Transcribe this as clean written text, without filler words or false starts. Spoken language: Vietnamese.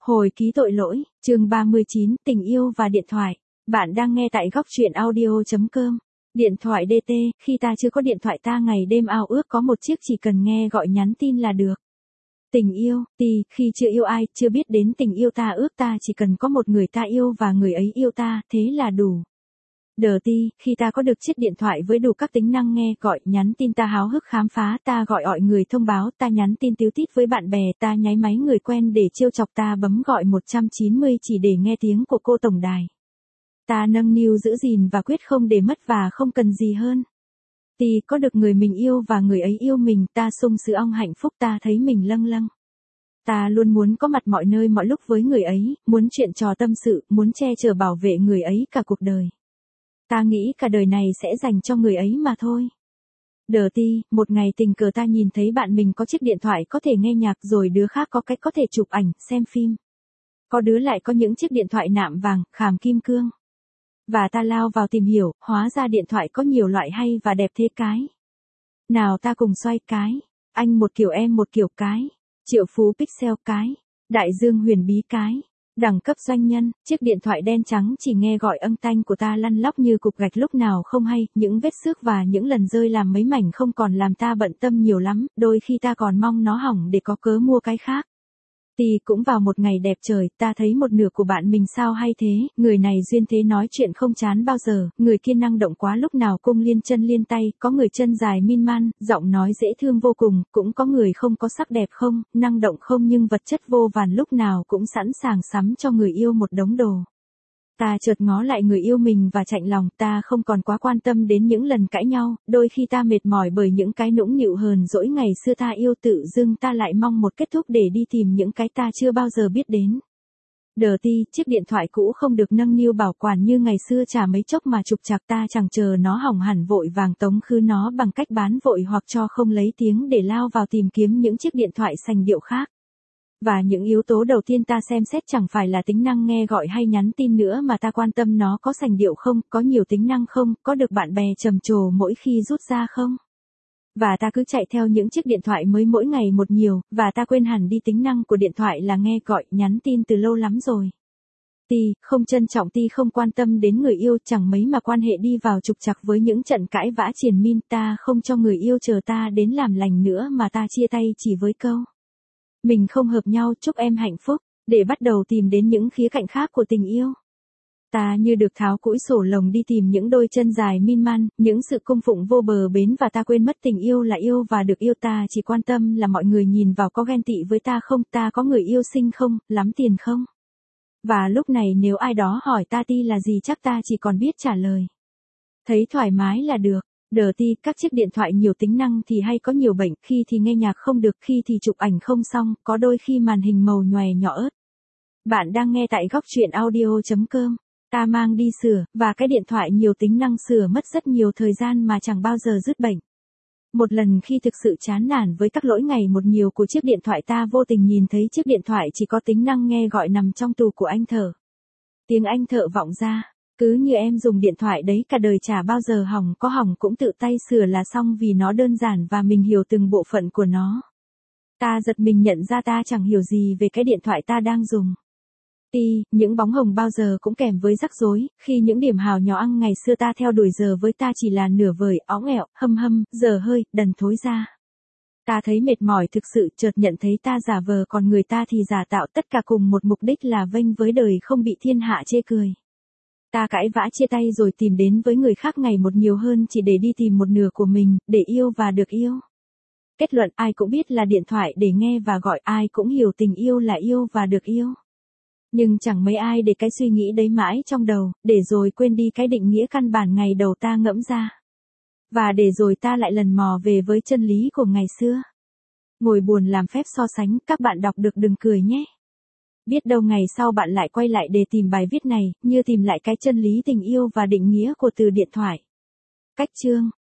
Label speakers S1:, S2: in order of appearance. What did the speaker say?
S1: Hồi ký tội lỗi, chương 39, tình yêu và điện thoại. Bạn đang nghe tại góc truyện audio.com. Điện thoại DT, khi ta chưa có điện thoại ta ngày đêm ao ước có một chiếc chỉ cần nghe gọi nhắn tin là được. Tình yêu, khi chưa yêu ai, chưa biết đến tình yêu ta ước ta chỉ cần có một người ta yêu và người ấy yêu ta, thế là đủ. Khi ta có được chiếc điện thoại với đủ các tính năng nghe, gọi, nhắn tin ta háo hức khám phá, ta gọi mọi người thông báo, ta nhắn tin tíu tít với bạn bè, ta nháy máy người quen để trêu chọc, ta bấm gọi 190 chỉ để nghe tiếng của cô tổng đài. Ta nâng niu giữ gìn và quyết không để mất và không cần gì hơn. Có được người mình yêu và người ấy yêu mình, ta sung sướng hạnh phúc, ta thấy mình lâng lâng. Ta luôn muốn có mặt mọi nơi mọi lúc với người ấy, muốn chuyện trò tâm sự, muốn che chở bảo vệ người ấy cả cuộc đời. Ta nghĩ cả đời này sẽ dành cho người ấy mà thôi. Một ngày tình cờ ta nhìn thấy bạn mình có chiếc điện thoại có thể nghe nhạc, rồi đứa khác có cách có thể chụp ảnh, xem phim. Có đứa lại có những chiếc điện thoại nạm vàng, khảm kim cương. Và ta lao vào tìm hiểu, hóa ra điện thoại có nhiều loại hay và đẹp thế cái. Nào ta cùng xoay cái. Anh một kiểu em một kiểu cái. Triệu phú pixel cái. Đại dương huyền bí cái. Đẳng cấp doanh nhân, chiếc điện thoại đen trắng chỉ nghe gọi âm thanh của ta lăn lóc như cục gạch lúc nào không hay, những vết xước và những lần rơi làm mấy mảnh không còn làm ta bận tâm nhiều lắm, đôi khi ta còn mong nó hỏng để có cớ mua cái khác. Cũng vào một ngày đẹp trời, ta thấy một nửa của bạn mình sao hay thế, người này duyên thế nói chuyện không chán bao giờ, người kia năng động quá lúc nào cung liên chân liên tay, có người chân dài min man, giọng nói dễ thương vô cùng, cũng có người không có sắc đẹp không, năng động không nhưng vật chất vô vàn lúc nào cũng sẵn sàng sắm cho người yêu một đống đồ. Ta chợt ngó lại người yêu mình và chạnh lòng, ta không còn quá quan tâm đến những lần cãi nhau, đôi khi ta mệt mỏi bởi những cái nũng nịu hờn dỗi ngày xưa ta yêu, tự dưng ta lại mong một kết thúc để đi tìm những cái ta chưa bao giờ biết đến. Chiếc điện thoại cũ không được nâng niu bảo quản như ngày xưa chả mấy chốc mà trục trặc, ta chẳng chờ nó hỏng hẳn vội vàng tống khứ nó bằng cách bán vội hoặc cho không lấy tiếng để lao vào tìm kiếm những chiếc điện thoại sành điệu khác. Và những yếu tố đầu tiên ta xem xét chẳng phải là tính năng nghe gọi hay nhắn tin nữa mà ta quan tâm nó có sành điệu không, có nhiều tính năng không, có được bạn bè trầm trồ mỗi khi rút ra không. Và ta cứ chạy theo những chiếc điện thoại mới mỗi ngày một nhiều, và ta quên hẳn đi tính năng của điện thoại là nghe gọi, nhắn tin từ lâu lắm rồi. Không trân trọng, không quan tâm đến người yêu, chẳng mấy mà quan hệ đi vào trục trặc với những trận cãi vã triền miên, ta không cho người yêu chờ ta đến làm lành nữa mà ta chia tay chỉ với câu. Mình không hợp nhau, chúc em hạnh phúc, để bắt đầu tìm đến những khía cạnh khác của tình yêu. Ta như được tháo cũi sổ lồng đi tìm những đôi chân dài min man, những sự cung phụng vô bờ bến và ta quên mất tình yêu là yêu và được yêu, ta chỉ quan tâm là mọi người nhìn vào có ghen tị với ta không, ta có người yêu xinh không, lắm tiền không. Và lúc này nếu ai đó hỏi ta là gì chắc ta chỉ còn biết trả lời. Thấy thoải mái là được. Các chiếc điện thoại nhiều tính năng thì hay có nhiều bệnh, khi thì nghe nhạc không được, khi thì chụp ảnh không xong, có đôi khi màn hình màu nhòe nhỏ ớt. Bạn đang nghe tại góc truyện audio.com. Ta mang đi sửa, và cái điện thoại nhiều tính năng sửa mất rất nhiều thời gian mà chẳng bao giờ dứt bệnh. Một lần khi thực sự chán nản với các lỗi ngày một nhiều của chiếc điện thoại, ta vô tình nhìn thấy chiếc điện thoại chỉ có tính năng nghe gọi nằm trong tủ của anh thợ. Tiếng anh thợ vọng ra. Cứ như em dùng điện thoại đấy cả đời chả bao giờ hỏng, có hỏng cũng tự tay sửa là xong vì nó đơn giản và mình hiểu từng bộ phận của nó. Ta giật mình nhận ra ta chẳng hiểu gì về cái điện thoại ta đang dùng. Những bóng hồng bao giờ cũng kèm với rắc rối, khi những điểm hào nhỏ ngày xưa ta theo đuổi giờ với ta chỉ là nửa vời, óng ẹo, giờ hơi, đần thối ra. Ta thấy mệt mỏi thực sự, chợt nhận thấy ta giả vờ còn người ta thì giả tạo, tất cả cùng một mục đích là vênh với đời không bị thiên hạ chê cười. Ta cãi vã chia tay rồi tìm đến với người khác ngày một nhiều hơn chỉ để đi tìm một nửa của mình, để yêu và được yêu. Kết luận, ai cũng biết là điện thoại để nghe và gọi, ai cũng hiểu tình yêu là yêu và được yêu. Nhưng chẳng mấy ai để cái suy nghĩ đấy mãi trong đầu, để rồi quên đi cái định nghĩa căn bản ngày đầu ta ngẫm ra. Và để rồi ta lại lần mò về với chân lý của ngày xưa. Ngồi buồn làm phép so sánh, các bạn đọc được đừng cười nhé. Biết đâu ngày sau bạn lại quay lại để tìm bài viết này, như tìm lại cái chân lý tình yêu và định nghĩa của từ điện thoại. Cách chương